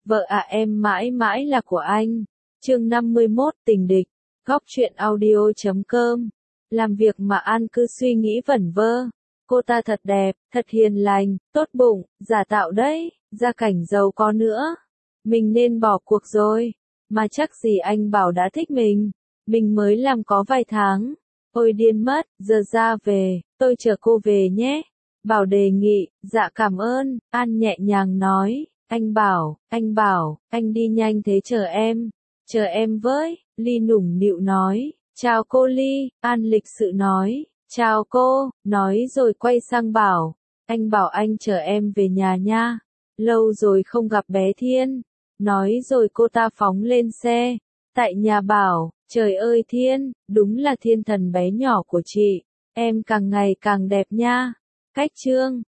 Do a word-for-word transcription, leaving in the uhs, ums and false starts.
Vợ à em mãi mãi là của anh. Chương năm mươi mốt tình địch. Góc truyện audio chấm com. Làm việc mà An cứ suy nghĩ vẩn vơ. Cô ta thật đẹp, thật hiền lành, tốt bụng, giả tạo đấy, gia cảnh giàu có nữa. Mình nên bỏ cuộc rồi. Mà chắc gì anh bảo đã thích mình. Mình mới làm có vài tháng. Ôi điên mất, giờ ra về, tôi chờ cô về nhé. Bảo đề nghị, dạ cảm ơn, An nhẹ nhàng nói. Anh bảo, anh bảo, anh đi nhanh thế chờ em. Chờ em với, Ly nũng nịu nói. Chào cô Ly, An lịch sự nói. Chào cô, nói rồi quay sang Bảo. Anh bảo anh chờ em về nhà nha. Lâu rồi không gặp bé Thiên. Nói rồi cô ta phóng lên xe. Tại nhà Bảo, trời ơi Thiên, đúng là thiên thần bé nhỏ của chị. Em càng ngày càng đẹp nha. Cách chương.